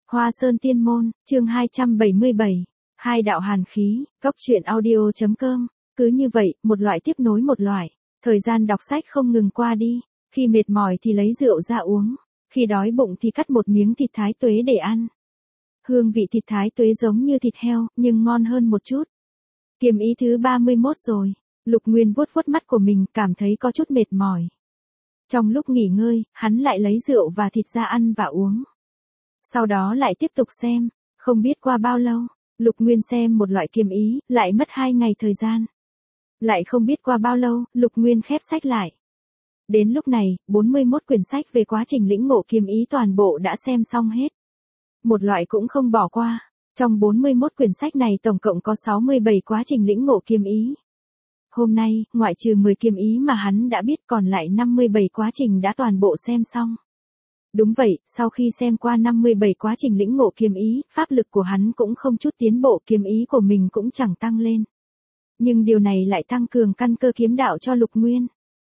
Hoa Sơn Tiên Môn, chương 277. Hai đạo hàn khí, Cốc Truyện Audio.com. Cứ như vậy, một loại tiếp nối một loại. Thời gian đọc sách không ngừng qua đi. Khi mệt mỏi thì lấy rượu ra uống. Khi đói bụng thì cắt một miếng thịt thái tuế để ăn. Hương vị thịt thái tuế giống như thịt heo, nhưng ngon hơn một chút. Kiềm ý thứ 31 rồi. Lục Nguyên vuốt vuốt mắt của mình, cảm thấy có chút mệt mỏi. Trong lúc nghỉ ngơi, hắn lại lấy rượu và thịt ra ăn và uống. Sau đó lại tiếp tục xem, không biết qua bao lâu, Lục Nguyên xem một loại kiềm ý, lại mất 2 ngày thời gian. Lại không biết qua bao lâu, Lục Nguyên khép sách lại. Đến lúc này, 41 quyển sách về quá trình lĩnh ngộ kiềm ý toàn bộ đã xem xong hết. Một loại cũng không bỏ qua. Trong 41 quyển sách này tổng cộng có 67 quá trình lĩnh ngộ kiềm ý. Hôm nay, ngoại trừ 10 kiềm ý mà hắn đã biết, còn lại 57 quá trình đã toàn bộ xem xong. Đúng vậy, sau khi xem qua 57 quá trình lĩnh ngộ kiềm ý, pháp lực của hắn cũng không chút tiến bộ, kiềm ý của mình cũng chẳng tăng lên. Nhưng điều này lại tăng cường căn cơ kiếm đạo cho Lục Nguyên.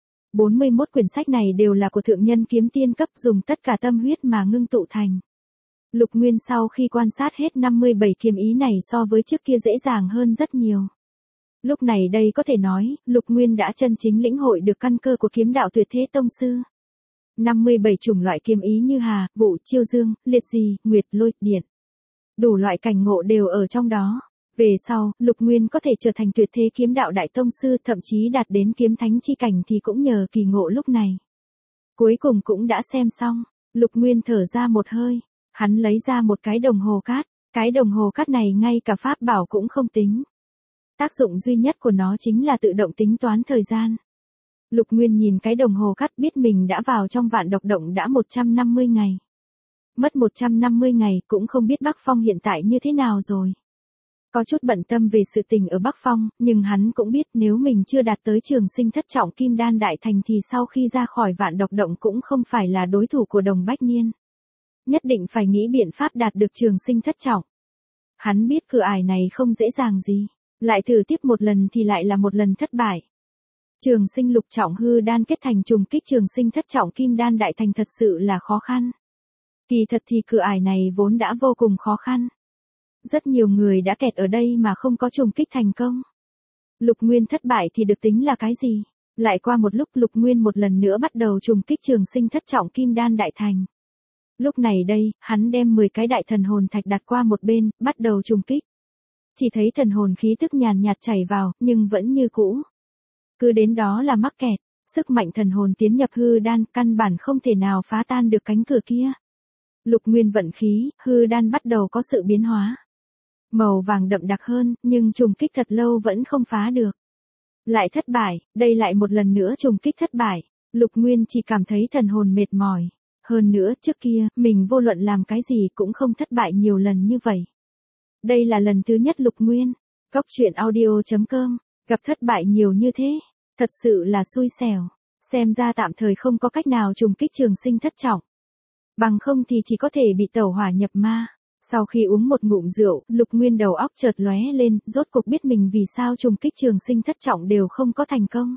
41 quyển sách này đều là của thượng nhân kiếm tiên cấp, dùng tất cả tâm huyết mà ngưng tụ thành. Lục Nguyên sau khi quan sát hết 57 kiềm ý này so với trước kia dễ dàng hơn rất nhiều. Lúc này đây có thể nói, Lục Nguyên đã chân chính lĩnh hội được căn cơ của kiếm đạo Tuyệt Thế Tông Sư. 57 chủng loại kiềm ý như hà, vụ, chiêu dương, liệt gì, nguyệt, lôi, điện. Đủ loại cảnh ngộ đều ở trong đó. Về sau, Lục Nguyên có thể trở thành Tuyệt Thế kiếm đạo Đại Tông Sư, thậm chí đạt đến kiếm thánh chi cảnh thì cũng nhờ kỳ ngộ lúc này. Cuối cùng cũng đã xem xong, Lục Nguyên thở ra một hơi. Hắn lấy ra một cái đồng hồ cát. Cái đồng hồ cát này ngay cả pháp bảo cũng không tính. Tác dụng duy nhất của nó chính là tự động tính toán thời gian. Lục Nguyên nhìn cái đồng hồ cát, biết mình đã vào trong vạn độc động đã 150 ngày. Mất 150 ngày cũng không biết Bắc Phong hiện tại như thế nào rồi. Có chút bận tâm về sự tình ở Bắc Phong, nhưng hắn cũng biết nếu mình chưa đạt tới trường sinh thất trọng kim đan đại thành thì sau khi ra khỏi vạn độc động cũng không phải là đối thủ của Đồng Bách Niên. Nhất định phải nghĩ biện pháp đạt được trường sinh thất trọng. Hắn biết cửa ải này không dễ dàng gì. Lại thử tiếp một lần thì lại là một lần thất bại. Trường sinh lục trọng hư đan kết thành trùng kích trường sinh thất trọng kim đan đại thành thật sự là khó khăn. Kỳ thật thì cửa ải này vốn đã vô cùng khó khăn. Rất nhiều người đã kẹt ở đây mà không có trùng kích thành công. Lục Nguyên thất bại thì được tính là cái gì? Lại qua một lúc, Lục Nguyên một lần nữa bắt đầu trùng kích trường sinh thất trọng kim đan đại thành. Lúc này đây, hắn đem 10 cái đại thần hồn thạch đặt qua một bên, bắt đầu trùng kích. Chỉ thấy thần hồn khí tức nhàn nhạt chảy vào, nhưng vẫn như cũ. Cứ đến đó là mắc kẹt, sức mạnh thần hồn tiến nhập hư đan, căn bản không thể nào phá tan được cánh cửa kia. Lục Nguyên vận khí, hư đan bắt đầu có sự biến hóa. Màu vàng đậm đặc hơn, nhưng trùng kích thật lâu vẫn không phá được. Lại thất bại, đây lại một lần nữa trùng kích thất bại. Lục Nguyên chỉ cảm thấy thần hồn mệt mỏi. Hơn nữa, trước kia, mình vô luận làm cái gì cũng không thất bại nhiều lần như vậy. Đây là lần thứ nhất Lục Nguyên, Cốc Truyện Audio.com, gặp thất bại nhiều như thế. Thật sự là xui xẻo. Xem ra tạm thời không có cách nào trùng kích trường sinh thất trọng. Bằng không thì chỉ có thể bị tẩu hỏa nhập ma. Sau khi uống một ngụm rượu, Lục Nguyên đầu óc chợt lóe lên, rốt cuộc biết mình vì sao trùng kích trường sinh thất trọng đều không có thành công.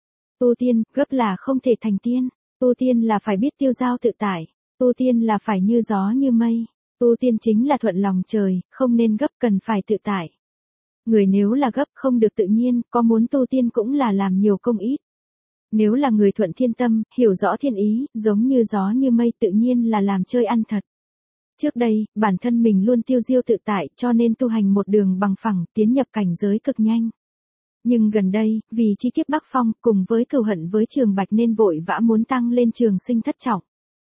Tu tiên, gấp là không thể thành tiên. Tu tiên là phải biết tiêu dao tự tại. Tu tiên là phải như gió như mây. Tu tiên chính là thuận lòng trời, không nên gấp, cần phải tự tại. Người nếu là gấp không được tự nhiên, có muốn tu tiên cũng là làm nhiều công ít. Nếu là người thuận thiên tâm, hiểu rõ thiên ý, giống như gió như mây, tự nhiên là làm chơi ăn thật. Trước đây, bản thân mình luôn tiêu diêu tự tại, cho nên tu hành một đường bằng phẳng, tiến nhập cảnh giới cực nhanh. Nhưng gần đây, vì chi kiếp Bắc Phong, cùng với cừu hận với Trường Bạch nên vội vã muốn tăng lên trường sinh thất trọng.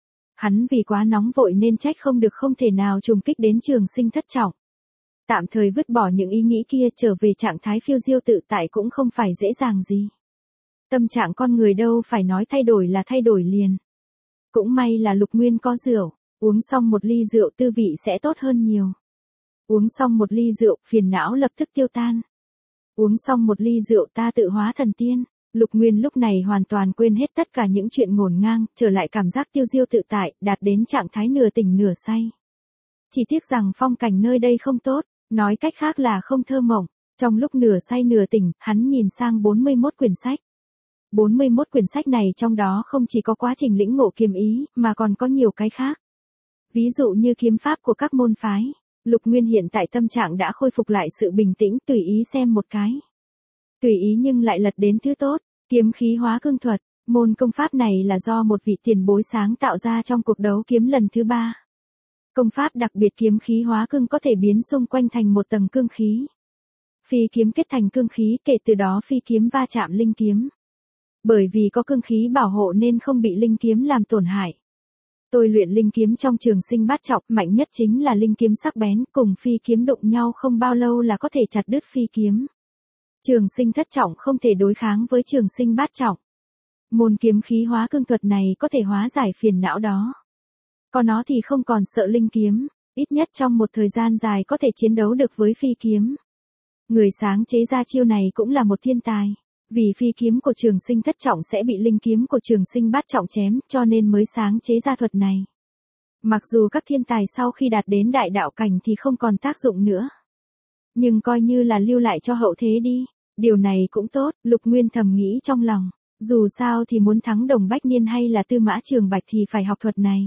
Hắn vì quá nóng vội nên trách không được, không thể nào trùng kích đến trường sinh thất trọng. Tạm thời vứt bỏ những ý nghĩ kia, trở về trạng thái phiêu diêu tự tại cũng không phải dễ dàng gì. Tâm trạng con người đâu phải nói thay đổi là thay đổi liền. Cũng may là Lục Nguyên có rượu, uống xong một ly rượu tư vị sẽ tốt hơn nhiều. Uống xong một ly rượu, phiền não lập tức tiêu tan. Uống xong một ly rượu, ta tự hóa thần tiên. Lục Nguyên lúc này hoàn toàn quên hết tất cả những chuyện ngổn ngang, trở lại cảm giác tiêu diêu tự tại, đạt đến trạng thái nửa tỉnh nửa say. Chỉ tiếc rằng phong cảnh nơi đây không tốt, nói cách khác là không thơ mộng. Trong lúc nửa say nửa tỉnh, hắn nhìn sang 41 quyển sách. 41 quyển sách này trong đó không chỉ có quá trình lĩnh ngộ kiềm ý, mà còn có nhiều cái khác. ví dụ như kiếm pháp của các môn phái. Lục Nguyên hiện tại tâm trạng đã khôi phục lại sự bình tĩnh, tùy ý xem một cái. Tùy ý nhưng lại lật đến thứ tốt, kiếm khí hóa cương thuật. Môn công pháp này là do một vị tiền bối sáng tạo ra trong cuộc đấu kiếm lần thứ 3. Công pháp đặc biệt kiếm khí hóa cương có thể biến xung quanh thành một tầng cương khí. Phi kiếm kết thành cương khí, kể từ đó phi kiếm va chạm linh kiếm. Bởi vì có cương khí bảo hộ nên không bị linh kiếm làm tổn hại. Tôi luyện linh kiếm trong trường sinh bát trọng, mạnh nhất chính là linh kiếm sắc bén, cùng phi kiếm đụng nhau không bao lâu là có thể chặt đứt phi kiếm. Trường sinh thất trọng không thể đối kháng với trường sinh bát trọng. Môn kiếm khí hóa cương thuật này có thể hóa giải phiền não đó. Có nó thì không còn sợ linh kiếm, ít nhất trong một thời gian dài có thể chiến đấu được với phi kiếm. Người sáng chế ra chiêu này cũng là một thiên tài. Vì phi kiếm của trường sinh thất trọng sẽ bị linh kiếm của trường sinh bát trọng chém, cho nên mới sáng chế ra thuật này. Mặc dù các thiên tài sau khi đạt đến đại đạo cảnh thì không còn tác dụng nữa. Nhưng coi như là lưu lại cho hậu thế đi. Điều này cũng tốt, Lục Nguyên thầm nghĩ trong lòng. Dù sao thì muốn thắng Đồng Bách Niên hay là Tư Mã Trường Bạch thì phải học thuật này.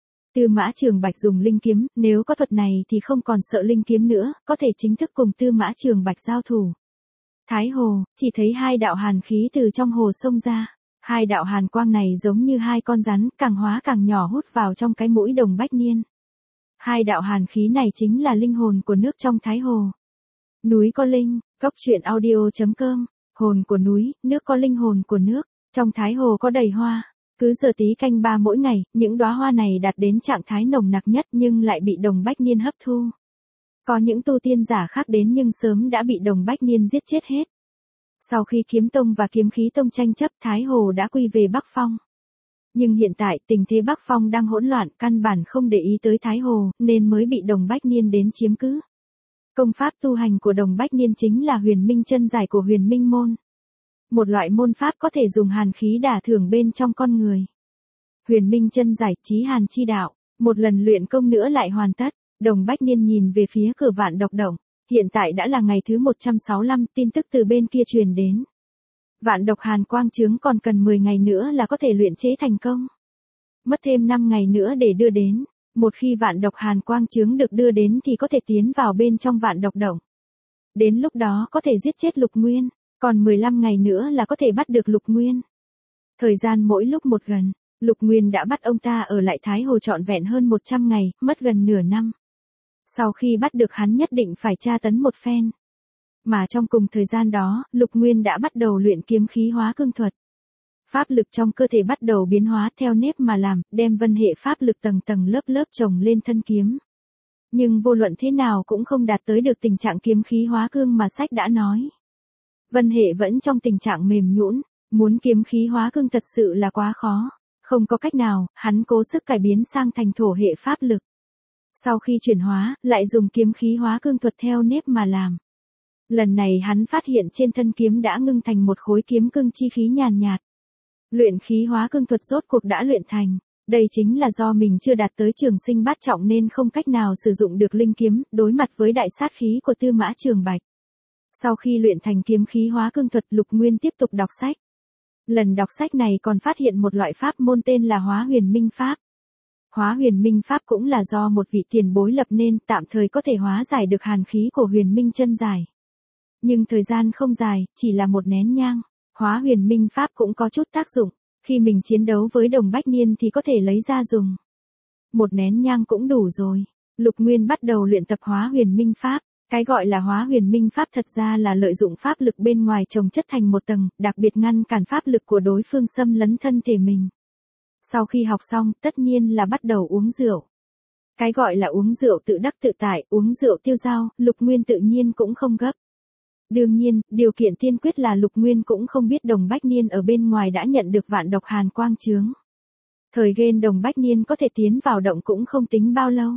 Tư Mã Trường Bạch dùng linh kiếm, nếu có thuật này thì không còn sợ linh kiếm nữa, có thể chính thức cùng Tư Mã Trường Bạch giao thủ. Thái hồ, chỉ thấy hai đạo hàn khí từ trong hồ xông ra. Hai đạo hàn quang này giống như hai con rắn, càng hóa càng nhỏ hút vào trong cái mũi Đồng Bách Niên. Hai đạo hàn khí này chính là linh hồn của nước trong Thái hồ. Núi có linh, góc truyện audio.com, hồn của núi, nước có linh hồn của nước, trong Thái hồ có đầy hoa. Cứ giờ tí canh 3 mỗi ngày, những đóa hoa này đạt đến trạng thái nồng nặc nhất nhưng lại bị Đồng Bách Niên hấp thu. Có những tu tiên giả khác đến nhưng sớm đã bị Đồng Bách Niên giết chết hết. Sau khi kiếm tông và kiếm khí tông tranh chấp, Thái hồ đã quy về Bắc Phong. Nhưng hiện tại tình thế Bắc Phong đang hỗn loạn, căn bản không để ý tới Thái hồ, nên mới bị Đồng Bách Niên đến chiếm cứ. Công pháp tu hành của Đồng Bách Niên chính là Huyền Minh chân giải của Huyền Minh môn. Một loại môn pháp có thể dùng hàn khí đả thưởng bên trong con người. Huyền Minh chân giải, chí hàn chi đạo, một lần luyện công nữa lại hoàn tất. Đồng Bách Niên nhìn về phía cửa Vạn Độc Động, hiện tại đã là ngày thứ 165, tin tức từ bên kia truyền đến. Vạn Độc Hàn Quang Chướng còn cần 10 ngày nữa là có thể luyện chế thành công. Mất thêm 5 ngày nữa để đưa đến, một khi Vạn Độc Hàn Quang Chướng được đưa đến thì có thể tiến vào bên trong Vạn Độc Động. Đến lúc đó có thể giết chết Lục Nguyên, còn 15 ngày nữa là có thể bắt được Lục Nguyên. Thời gian mỗi lúc một gần, Lục Nguyên đã bắt ông ta ở lại Thái hồ trọn vẹn hơn 100 ngày, mất gần nửa năm. Sau khi bắt được hắn nhất định phải tra tấn một phen. Mà trong cùng thời gian đó, Lục Nguyên đã bắt đầu luyện kiếm khí hóa cương thuật. Pháp lực trong cơ thể bắt đầu biến hóa theo nếp mà làm, đem vân hệ pháp lực tầng tầng lớp lớp chồng lên thân kiếm. Nhưng vô luận thế nào cũng không đạt tới được tình trạng kiếm khí hóa cương mà sách đã nói. Vân hệ vẫn trong tình trạng mềm nhũn, muốn kiếm khí hóa cương thật sự là quá khó. Không có cách nào, hắn cố sức cải biến sang thành thổ hệ pháp lực. Sau khi chuyển hóa, lại dùng kiếm khí hóa cương thuật theo nếp mà làm. Lần này hắn phát hiện trên thân kiếm đã ngưng thành một khối kiếm cương chi khí nhàn nhạt. Luyện khí hóa cương thuật rốt cuộc đã luyện thành. Đây chính là do mình chưa đạt tới trường sinh bát trọng nên không cách nào sử dụng được linh kiếm, đối mặt với đại sát khí của Tư Mã Trường Bạch. Sau khi luyện thành kiếm khí hóa cương thuật, Lục Nguyên tiếp tục đọc sách. Lần đọc sách này còn phát hiện một loại pháp môn tên là Hóa Huyền Minh Pháp. Hóa Huyền Minh Pháp cũng là do một vị tiền bối lập nên, tạm thời có thể hóa giải được hàn khí của Huyền Minh chân giải. Nhưng thời gian không dài, chỉ là một nén nhang. Hóa Huyền Minh Pháp cũng có chút tác dụng, khi mình chiến đấu với Đồng Bách Niên thì có thể lấy ra dùng. Một nén nhang cũng đủ rồi. Lục Nguyên bắt đầu luyện tập Hóa Huyền Minh Pháp. Cái gọi là Hóa Huyền Minh Pháp thật ra là lợi dụng pháp lực bên ngoài chồng chất thành một tầng, đặc biệt ngăn cản pháp lực của đối phương xâm lấn thân thể mình. Sau khi học xong, tất nhiên là bắt đầu uống rượu. Cái gọi là uống rượu tự đắc tự tại, uống rượu tiêu dao, Lục Nguyên tự nhiên cũng không gấp. Đương nhiên, điều kiện tiên quyết là Lục Nguyên cũng không biết Đồng Bách Niên ở bên ngoài đã nhận được Vạn Độc Hàn Quang Chướng. Thời gian Đồng Bách Niên có thể tiến vào động cũng không tính bao lâu.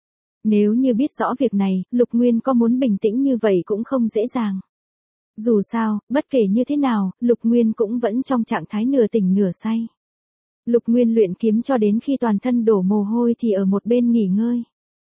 Nếu như biết rõ việc này, Lục Nguyên có muốn bình tĩnh như vậy cũng không dễ dàng. Dù sao, bất kể như thế nào, Lục Nguyên cũng vẫn trong trạng thái nửa tỉnh nửa say. Lục Nguyên luyện kiếm cho đến khi toàn thân đổ mồ hôi thì ở một bên nghỉ ngơi.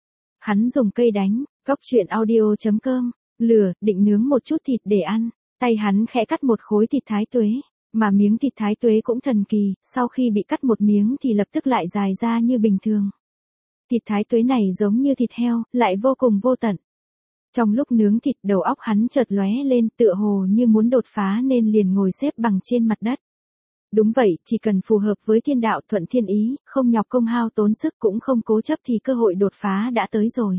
Hắn dùng cây đánh, góc truyện audio.com, lửa, định nướng một chút thịt để ăn. Tay hắn khẽ cắt một khối thịt thái tuế, mà miếng thịt thái tuế cũng thần kỳ, sau khi bị cắt một miếng thì lập tức lại dài ra như bình thường. Thịt thái tuế này giống như thịt heo, lại vô cùng vô tận. Trong lúc nướng thịt đầu óc hắn chợt lóe lên tựa hồ như muốn đột phá nên liền ngồi xếp bằng trên mặt đất. Đúng vậy, chỉ cần phù hợp với thiên đạo thuận thiên ý, không nhọc công hao tốn sức cũng không cố chấp thì cơ hội đột phá đã tới rồi.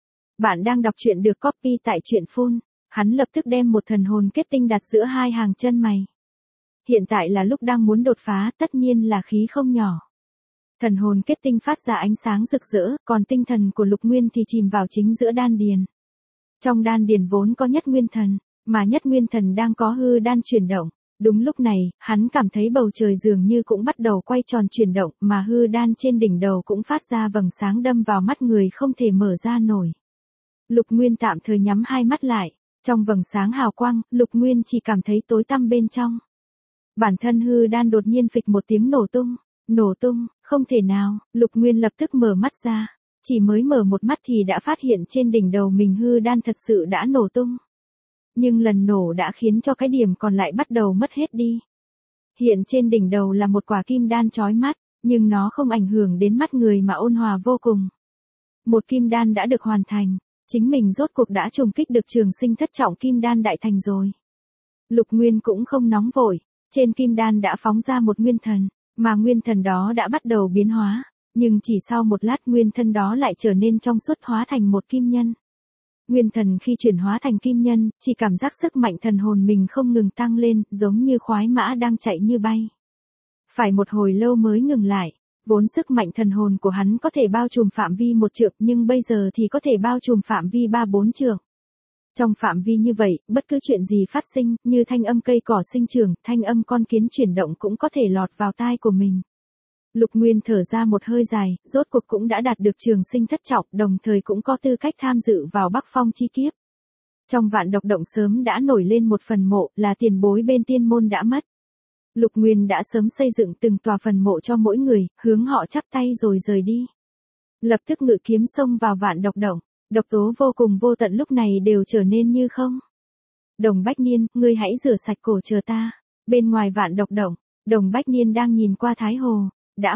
Bạn đang đọc truyện được copy tại truyện phun. Hắn lập tức đem một thần hồn kết tinh đặt giữa hai hàng chân mày. Hiện tại là lúc đang muốn đột phá, tất nhiên là khí không nhỏ. Thần hồn kết tinh phát ra ánh sáng rực rỡ, còn tinh thần của Lục Nguyên thì chìm vào chính giữa đan điền. Trong đan điền vốn có nhất nguyên thần, mà nhất nguyên thần đang có hư đan chuyển động. Đúng lúc này, hắn cảm thấy bầu trời dường như cũng bắt đầu quay tròn chuyển động, mà hư đan trên đỉnh đầu cũng phát ra vầng sáng đâm vào mắt người không thể mở ra nổi. Lục Nguyên tạm thời nhắm hai mắt lại. Trong vầng sáng hào quang, Lục Nguyên chỉ cảm thấy tối tăm bên trong. Bản thân hư đan đột nhiên phịch một tiếng nổ tung. Nổ tung, không thể nào, Lục Nguyên lập tức mở mắt ra. Chỉ mới mở một mắt thì đã phát hiện trên đỉnh đầu mình hư đan thật sự đã nổ tung. Nhưng lần nổ đã khiến cho cái điểm còn lại bắt đầu mất hết đi. Hiện trên đỉnh đầu là một quả kim đan chói mắt, nhưng nó không ảnh hưởng đến mắt người mà ôn hòa vô cùng. Một kim đan đã được hoàn thành. Chính mình rốt cuộc đã trùng kích được trường sinh thất trọng kim đan đại thành rồi. Lục Nguyên cũng không nóng vội, trên kim đan đã phóng ra một nguyên thần, mà nguyên thần đó đã bắt đầu biến hóa, nhưng chỉ sau một lát nguyên thân đó lại trở nên trong suốt hóa thành một kim nhân. Nguyên thần khi chuyển hóa thành kim nhân, chỉ cảm giác sức mạnh thần hồn mình không ngừng tăng lên, giống như khoái mã đang chạy như bay. Phải một hồi lâu mới ngừng lại. Vốn sức mạnh thần hồn của hắn có thể bao trùm phạm vi 1 trượng nhưng bây giờ thì có thể bao trùm phạm vi 3-4 trượng. Trong phạm vi như vậy, bất cứ chuyện gì phát sinh, như thanh âm cây cỏ sinh trưởng, thanh âm con kiến chuyển động cũng có thể lọt vào tai của mình. Lục Nguyên thở ra một hơi dài, rốt cuộc cũng đã đạt được trường sinh thất trọng, đồng thời cũng có tư cách tham dự vào Bắc Phong chi kiếp. Trong Vạn Độc Động sớm đã nổi lên một phần mộ, là tiền bối bên tiên môn đã mất. Lục Nguyên đã sớm xây dựng từng tòa phần mộ cho mỗi người, hướng họ chắp tay rồi rời đi. Lập tức ngự kiếm xông vào Vạn Độc Động, độc tố vô cùng vô tận lúc này đều trở nên như không. Đồng Bách Niên, ngươi hãy rửa sạch cổ chờ ta. Bên ngoài Vạn Độc Động, Đồng Bách Niên đang nhìn qua Thái Hồ, đã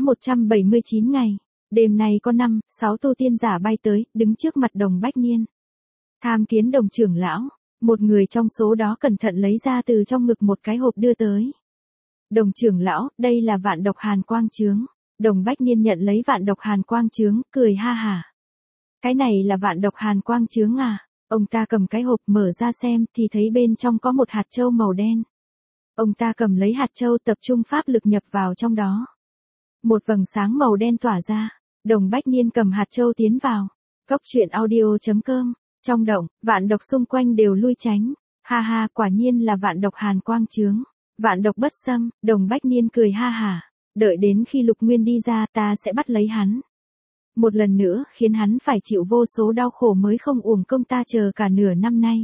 179 ngày. Đêm nay có 5-6 tu tiên giả bay tới, đứng trước mặt Đồng Bách Niên. Tham kiến Đồng trưởng lão, một người trong số đó cẩn thận lấy ra từ trong ngực một cái hộp đưa tới. Đồng trưởng lão, đây là Vạn Độc Hàn Quang Chướng. Đồng Bách Niên nhận lấy Vạn Độc Hàn Quang Chướng, cười ha hả. Cái này là Vạn Độc Hàn Quang Chướng à? Ông ta cầm cái hộp mở ra xem thì thấy bên trong có một hạt châu màu đen. Ông ta cầm lấy hạt châu tập trung pháp lực nhập vào trong đó. Một vầng sáng màu đen tỏa ra. Đồng Bách Niên cầm hạt châu tiến vào. Cốc truyện audio.com. Trong động, vạn độc xung quanh đều lui tránh. Ha ha, quả nhiên là Vạn Độc Hàn Quang Chướng. Vạn độc bất xâm, Đồng Bách Niên cười ha hả. Đợi đến khi Lục Nguyên đi ra ta sẽ bắt lấy hắn. Một lần nữa khiến hắn phải chịu vô số đau khổ mới không uổng công ta chờ cả nửa năm nay.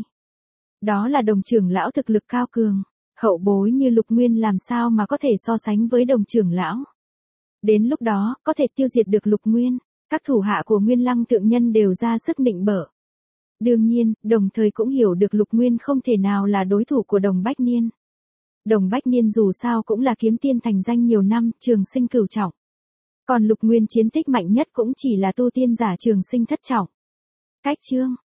Đó là Đồng trưởng lão thực lực cao cường. Hậu bối như Lục Nguyên làm sao mà có thể so sánh với Đồng trưởng lão. Đến lúc đó, có thể tiêu diệt được Lục Nguyên. Các thủ hạ của Nguyên Lăng thượng nhân đều ra sức nịnh bợ. Đương nhiên, đồng thời cũng hiểu được Lục Nguyên không thể nào là đối thủ của Đồng Bách Niên. Đồng Bách Niên dù sao cũng là kiếm tiên thành danh nhiều năm, trường sinh cửu trọng. Còn Lục Nguyên chiến tích mạnh nhất cũng chỉ là tu tiên giả trường sinh thất trọng. Cách chương